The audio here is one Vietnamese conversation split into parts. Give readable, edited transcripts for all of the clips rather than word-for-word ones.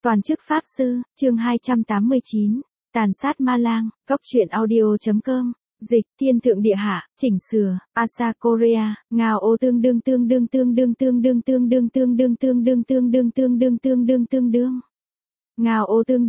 Toàn chức Pháp Sư, chương 289, Tàn sát ma lang, góc truyện audio.com, dịch, thiên thượng địa hạ, chỉnh sửa, Asa Korea, ngao ô tương đương. Ngao ô tương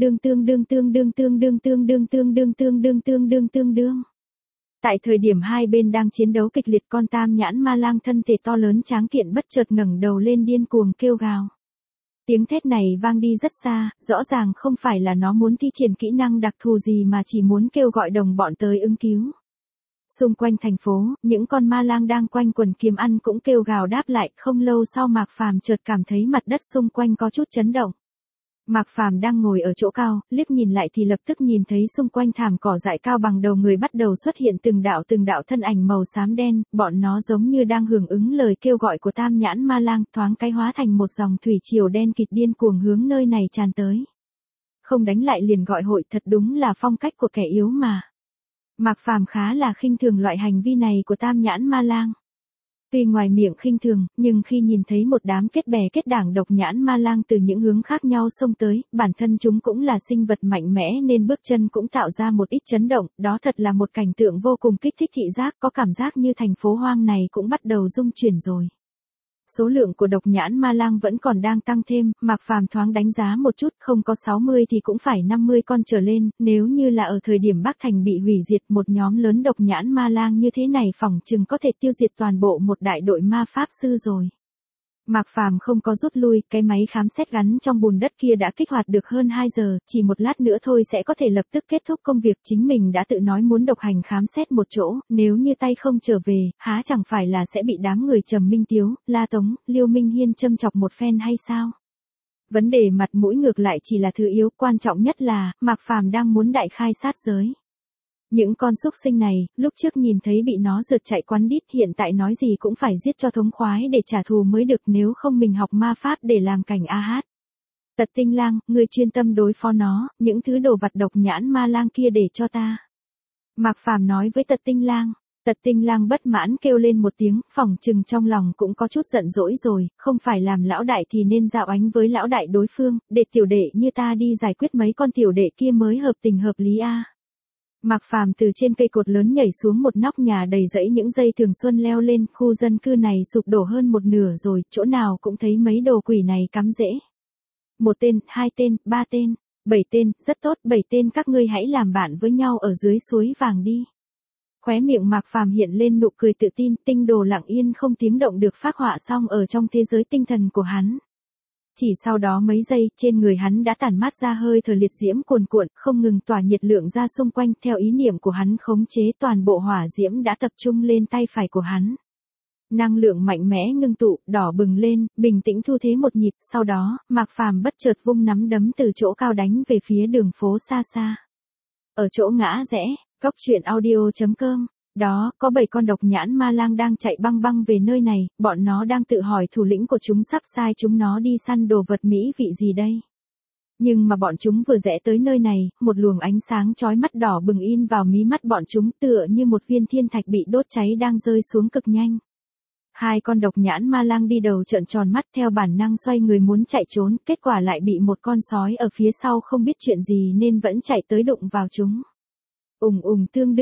đương. Tại thời điểm hai bên đang chiến đấu kịch liệt, con tam nhãn ma lang thân thể to lớn tráng kiện bất chợt ngẩng đầu lên điên cuồng kêu gào. Tiếng thét này vang đi rất xa, rõ ràng không phải là nó muốn thi triển kỹ năng đặc thù gì mà chỉ muốn kêu gọi đồng bọn tới ứng cứu. Xung quanh thành phố, những con ma lang đang quanh quần kiếm ăn cũng kêu gào đáp lại. Không lâu sau Mạc Phàm chợt cảm thấy mặt đất xung quanh có chút chấn động. Mạc Phàm đang ngồi ở chỗ cao, liếc nhìn lại thì lập tức nhìn thấy xung quanh thảm cỏ dại cao bằng đầu người bắt đầu xuất hiện từng đạo thân ảnh màu xám đen, bọn nó giống như đang hưởng ứng lời kêu gọi của tam nhãn ma lang, thoáng cái hóa thành một dòng thủy triều đen kịt điên cuồng hướng nơi này tràn tới. Không đánh lại liền gọi hội, thật đúng là phong cách của kẻ yếu mà. Mạc Phàm khá là khinh thường loại hành vi này của tam nhãn ma lang. Tuy ngoài miệng khinh thường, nhưng khi nhìn thấy một đám kết bè kết đảng độc nhãn ma lang từ những hướng khác nhau xông tới, bản thân chúng cũng là sinh vật mạnh mẽ nên bước chân cũng tạo ra một ít chấn động, đó thật là một cảnh tượng vô cùng kích thích thị giác, có cảm giác như thành phố hoang này cũng bắt đầu rung chuyển rồi. Số lượng của độc nhãn ma lang vẫn còn đang tăng thêm, Mạc Phàm thoáng đánh giá một chút, không có 60 thì cũng phải 50 con trở lên, nếu như là ở thời điểm Bắc Thành bị hủy diệt, một nhóm lớn độc nhãn ma lang như thế này phỏng chừng có thể tiêu diệt toàn bộ một đại đội ma pháp sư rồi. Mạc Phàm không có rút lui, cái máy khám xét gắn trong bùn đất kia đã kích hoạt được hơn 2 giờ, chỉ một lát nữa thôi sẽ có thể lập tức kết thúc công việc. Chính mình đã tự nói muốn độc hành khám xét một chỗ, nếu như tay không trở về, há chẳng phải là sẽ bị đám người Trầm Minh Tiếu, La Tống, Liêu Minh Hiên châm chọc một phen hay sao? Vấn đề mặt mũi ngược lại chỉ là thứ yếu, quan trọng nhất là, Mạc Phàm đang muốn đại khai sát giới. Những con súc sinh này, lúc trước nhìn thấy bị nó rượt chạy quắn đít, hiện tại nói gì cũng phải giết cho thống khoái để trả thù mới được, nếu không mình học ma pháp để làm cảnh a hát. Tật Tinh Lang, ngươi chuyên tâm đối phó nó, những thứ đồ vặt độc nhãn ma lang kia để cho ta. Mạc Phàm nói với Tật Tinh Lang. Tật Tinh Lang bất mãn kêu lên một tiếng, phỏng chừng trong lòng cũng có chút giận dỗi rồi, không phải làm lão đại thì nên giao ánh với lão đại đối phương, để tiểu đệ như ta đi giải quyết mấy con tiểu đệ kia mới hợp tình hợp lý a. Mạc Phàm từ trên cây cột lớn nhảy xuống một nóc nhà đầy rẫy những dây thường xuân leo lên, khu dân cư này sụp đổ hơn một nửa rồi, chỗ nào cũng thấy mấy đồ quỷ này cắm rễ. 1 tên, 2 tên, 3 tên, 7 tên, rất tốt, 7 tên các ngươi hãy làm bạn với nhau ở dưới suối vàng đi. Khóe miệng Mạc Phàm hiện lên nụ cười tự tin, tinh đồ lặng yên không tiếng động được phác họa xong ở trong thế giới tinh thần của hắn. Chỉ sau đó mấy giây, trên người hắn đã tản mát ra hơi thở liệt diễm cuồn cuộn, không ngừng tỏa nhiệt lượng ra xung quanh, theo ý niệm của hắn khống chế toàn bộ hỏa diễm đã tập trung lên tay phải của hắn. Năng lượng mạnh mẽ ngưng tụ, đỏ bừng lên, bình tĩnh thu thế một nhịp, sau đó, Mạc Phàm bất chợt vung nắm đấm từ chỗ cao đánh về phía đường phố xa xa. Ở chỗ ngã rẽ, góc truyện audio.com. Đó, có 7 con độc nhãn ma lang đang chạy băng băng về nơi này, bọn nó đang tự hỏi thủ lĩnh của chúng sắp sai chúng nó đi săn đồ vật mỹ vị gì đây. Nhưng mà bọn chúng vừa rẽ tới nơi này, một luồng ánh sáng chói mắt đỏ bừng in vào mí mắt bọn chúng, tựa như một viên thiên thạch bị đốt cháy đang rơi xuống cực nhanh. 2 con độc nhãn ma lang đi đầu trợn tròn mắt, theo bản năng xoay người muốn chạy trốn, kết quả lại bị một con sói ở phía sau không biết chuyện gì nên vẫn chạy tới đụng vào chúng. Tương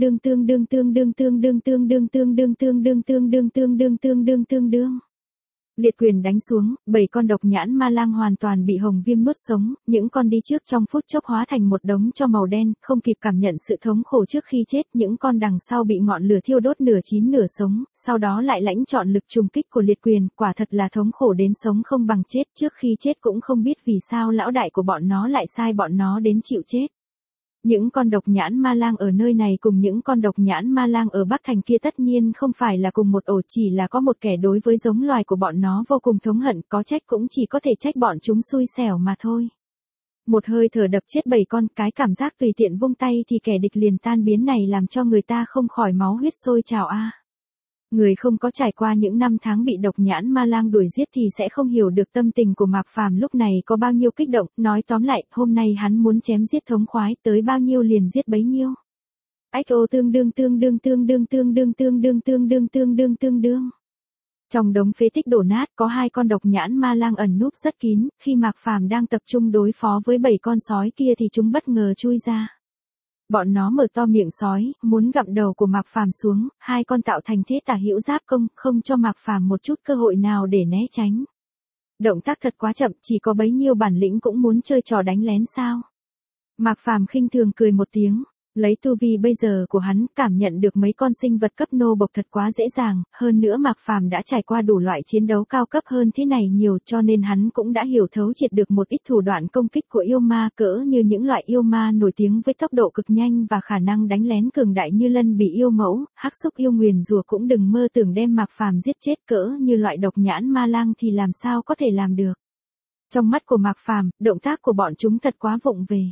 đương. Liệt quyền đánh xuống, 7 con độc nhãn ma lang hoàn toàn bị hồng viêm nuốt sống, những con đi trước trong phút chốc hóa thành một đống tro màu đen, không kịp cảm nhận sự thống khổ trước khi chết, những con đằng sau bị ngọn lửa thiêu đốt nửa chín nửa sống, sau đó lại lãnh trọn lực trùng kích của liệt quyền, quả thật là thống khổ đến sống không bằng chết, trước khi chết cũng không biết vì sao lão đại của bọn nó lại sai bọn nó đến chịu chết. Những con độc nhãn ma lang ở nơi này cùng những con độc nhãn ma lang ở Bắc Thành kia tất nhiên không phải là cùng một ổ, chỉ là có một kẻ đối với giống loài của bọn nó vô cùng thống hận, có trách cũng chỉ có thể trách bọn chúng xui xẻo mà thôi. Một hơi thở đập chết 7 con, cái cảm giác tùy tiện vung tay thì kẻ địch liền tan biến này làm cho người ta không khỏi máu huyết sôi trào a. Người không có trải qua những năm tháng bị độc nhãn ma lang đuổi giết thì sẽ không hiểu được tâm tình của Mạc Phàm lúc này có bao nhiêu kích động, nói tóm lại, hôm nay hắn muốn chém giết thống khoái, tới bao nhiêu liền giết bấy nhiêu. Tương đương. Trong đống phế tích đổ nát có 2 con độc nhãn ma lang ẩn núp rất kín, khi Mạc Phàm đang tập trung đối phó với 7 con sói kia thì chúng bất ngờ chui ra. Bọn nó mở to miệng sói, muốn gặm đầu của Mạc Phàm xuống, 2 con tạo thành thế tả hữu giáp công, không cho Mạc Phàm một chút cơ hội nào để né tránh. Động tác thật quá chậm, chỉ có bấy nhiêu bản lĩnh cũng muốn chơi trò đánh lén sao? Mạc Phàm khinh thường cười một tiếng, lấy tu vi bây giờ của hắn, cảm nhận được mấy con sinh vật cấp nô bộc thật quá dễ dàng, hơn nữa Mạc Phàm đã trải qua đủ loại chiến đấu cao cấp hơn thế này nhiều, cho nên hắn cũng đã hiểu thấu triệt được một ít thủ đoạn công kích của yêu ma, cỡ như những loại yêu ma nổi tiếng với tốc độ cực nhanh và khả năng đánh lén cường đại như Lân Bị yêu mẫu, Hắc Xúc yêu nguyền rùa cũng đừng mơ tưởng đem Mạc Phàm giết chết, cỡ như loại độc nhãn ma lang thì làm sao có thể làm được. Trong mắt của Mạc Phàm, động tác của bọn chúng thật quá vụng về.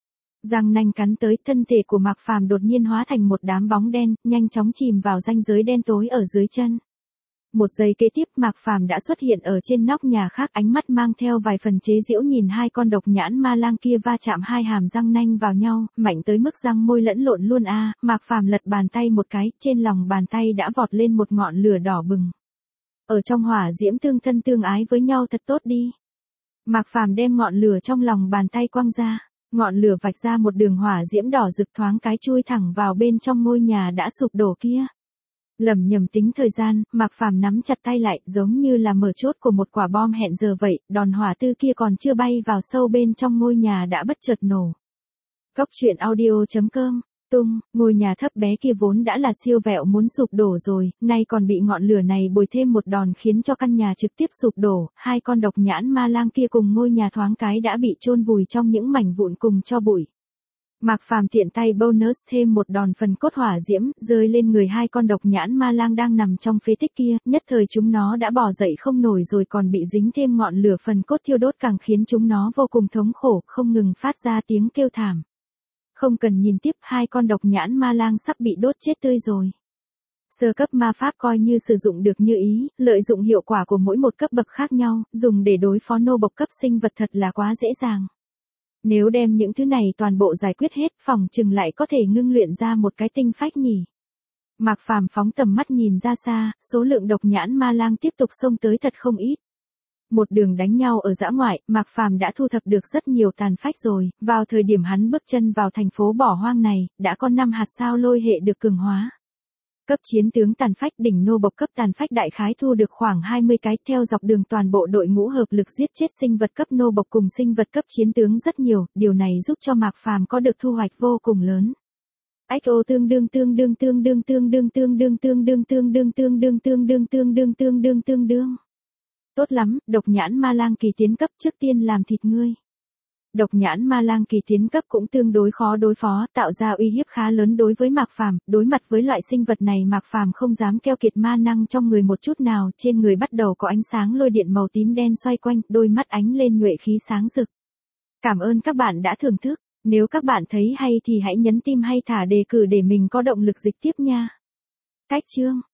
Răng nanh cắn tới, thân thể của Mạc Phàm đột nhiên hóa thành một đám bóng đen, nhanh chóng chìm vào ranh giới đen tối ở dưới chân. Một giây kế tiếp Mạc Phàm đã xuất hiện ở trên nóc nhà khác, ánh mắt mang theo vài phần chế giễu nhìn 2 con độc nhãn ma lang kia va chạm 2 hàm răng nanh vào nhau, mạnh tới mức răng môi lẫn lộn luôn a. Mạc Phàm lật bàn tay một cái, trên lòng bàn tay đã vọt lên một ngọn lửa đỏ bừng. Ở trong hỏa diễm tương thân tương ái với nhau thật tốt đi. Mạc Phàm đem ngọn lửa trong lòng bàn tay quăng ra. Ngọn lửa vạch ra một đường hỏa diễm đỏ rực, thoáng cái chui thẳng vào bên trong ngôi nhà đã sụp đổ kia. Lẩm nhẩm tính thời gian, Mạc Phàm nắm chặt tay lại, giống như là mở chốt của một quả bom hẹn giờ vậy, đòn hỏa tư kia còn chưa bay vào sâu bên trong ngôi nhà đã bất chợt nổ. Cốc truyện audio.com ngôi nhà thấp bé kia vốn đã là siêu vẹo muốn sụp đổ rồi, nay còn bị ngọn lửa này bồi thêm một đòn khiến cho căn nhà trực tiếp sụp đổ, 2 con độc nhãn ma lang kia cùng ngôi nhà thoáng cái đã bị chôn vùi trong những mảnh vụn cùng tro bụi. Mạc Phàm tiện tay bonus thêm một đòn phần cốt hỏa diễm, rơi lên người 2 con độc nhãn ma lang đang nằm trong phế tích kia, nhất thời chúng nó đã bò dậy không nổi rồi còn bị dính thêm ngọn lửa phần cốt thiêu đốt càng khiến chúng nó vô cùng thống khổ, không ngừng phát ra tiếng kêu thảm. Không cần nhìn tiếp, 2 con độc nhãn ma lang sắp bị đốt chết tươi rồi. Sơ cấp ma pháp coi như sử dụng được như ý, lợi dụng hiệu quả của mỗi một cấp bậc khác nhau, dùng để đối phó nô bộc cấp sinh vật thật là quá dễ dàng. Nếu đem những thứ này toàn bộ giải quyết hết, phòng chừng lại có thể ngưng luyện ra một cái tinh phách nhỉ. Mạc Phàm phóng tầm mắt nhìn ra xa, số lượng độc nhãn ma lang tiếp tục xông tới thật không ít. Một đường đánh nhau ở dã ngoại, Mạc Phàm đã thu thập được rất nhiều tàn phách rồi, vào thời điểm hắn bước chân vào thành phố bỏ hoang này, đã có 5 hạt sao lôi hệ được cường hóa. Cấp chiến tướng tàn phách đỉnh nô bộc cấp tàn phách đại khái thu được khoảng 20 cái, theo dọc đường toàn bộ đội ngũ hợp lực giết chết sinh vật cấp nô bộc cùng sinh vật cấp chiến tướng rất nhiều, điều này giúp cho Mạc Phàm có được thu hoạch vô cùng lớn. XO tương đương tương đương tương đương tương đương tương đương tương đương tương đương tương đương tương đương tương đương tương đương tương đương. Tốt lắm, độc nhãn ma lang kỳ tiến cấp, trước tiên làm thịt ngươi. Độc nhãn ma lang kỳ tiến cấp cũng tương đối khó đối phó, tạo ra uy hiếp khá lớn đối với Mạc Phàm, đối mặt với loại sinh vật này Mạc Phàm không dám keo kiệt ma năng trong người một chút nào, trên người bắt đầu có ánh sáng lôi điện màu tím đen xoay quanh, đôi mắt ánh lên nhuệ khí sáng rực. Cảm ơn các bạn đã thưởng thức, nếu các bạn thấy hay thì hãy nhấn tim hay thả đề cử để mình có động lực dịch tiếp nha. Cách chương